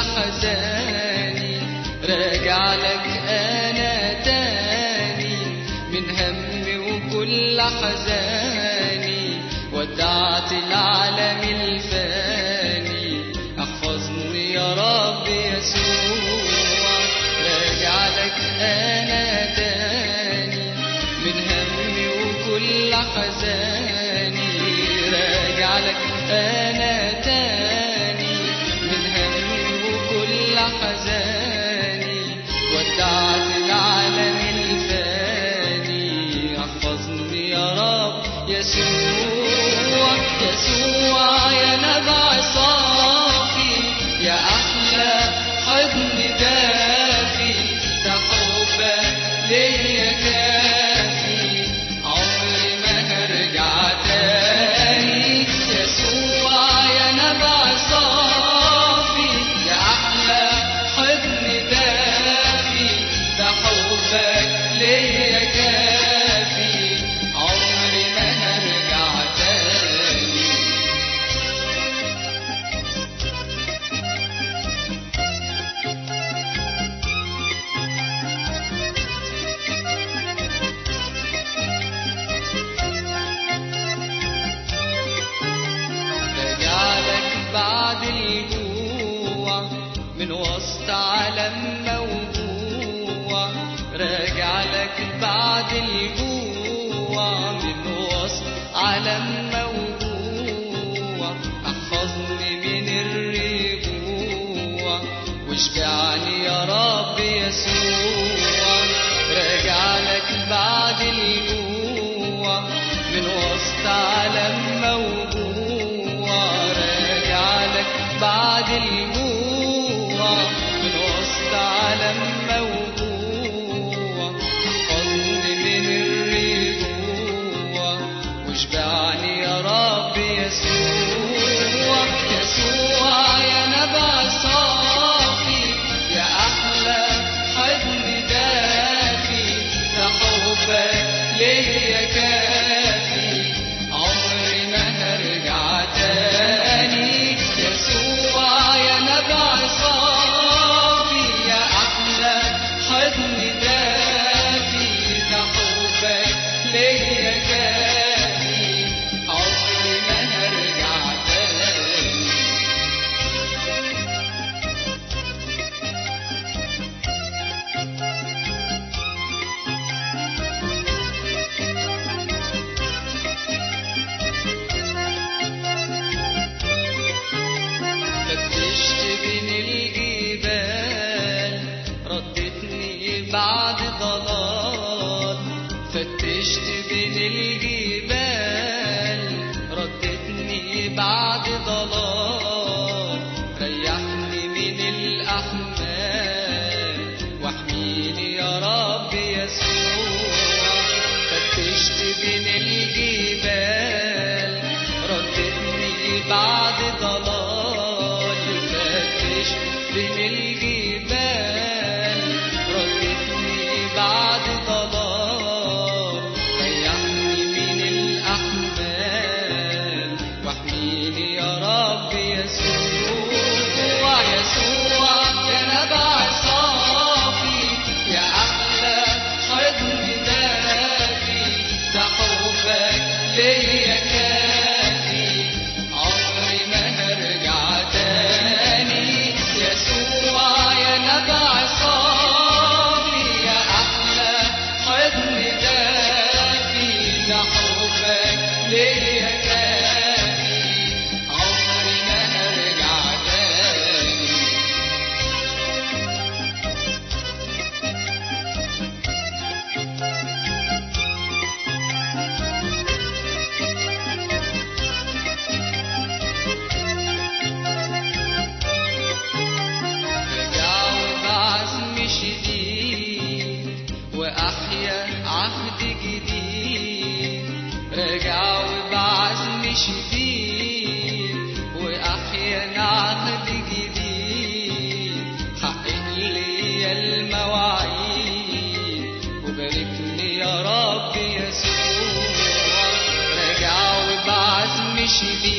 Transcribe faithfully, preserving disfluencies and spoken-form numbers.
حزاني، راجع لك أنا تاني من همي وكل حزاني، ودعت العالم الفاني، احفظني يا رب يسوع. راجع لك أنا تاني من همي وكل حزاني، راجع لك أنا تاني من همي وكل حزاني، ودعت العالم الفاني، احفظني يا رب يسوع. يسوع يا نبع صافي، يا أحلى حضن دافي، ده حبك ليا كافي، عمري ما هرجع تاني. يسوع يا نبع صافي، يا أحلى حضن دافي، ده حبك ليا كافي، عمري ما هرجع تاني. بعد الجوع من وسط عالم موجوع، راجع لك بعد الجوع من وسط عالم موجوع، احفظني من الرجوع واشبعني يا رب يسوع. راجع لك بعد الجوع من وسط عالم موجوع، بعد الجوع من وسط عالم موجوع، احفظني من الرجوع واشبعني يا رب يسوع. يسوع يا نبع صافي، يا أحلى حضن دافي، ده حبك ليا كافي، عمري ما هرجع تاني. يسوع يا نبع صافي، يا أحلى حضن دافي، ده حبك ليا كافي، عمري ما هرجع تاني. فتشت بين الجبال، ردتني بعد ضلال، فتشت بين الجبال، ردتني بعد ضلال، ريحني من الأحمال واحميني يا رب يسوع. فتشت بين الجبال، ردتني بعد ضلال، بين الجبال، ردتني بعد ضلال، ريحني من الأحمال واحميني يا رب يسوع. يسوع يا نبع صافي، يا أحلى حضن دافي، ده حبك ليا كافي، عمري ما هرجع تاني. يسوع يا نبع صافي، يا أحلى حضن دافي، ده حبك ليا كافي، عمري ما هرجع تاني. شديد وأحيا عهد جديد، راجع وبعزم شديد وأحيا عهد جديد، حقق لي المواعيد وباركني يا رب يسوع. راجع وبعزم شديد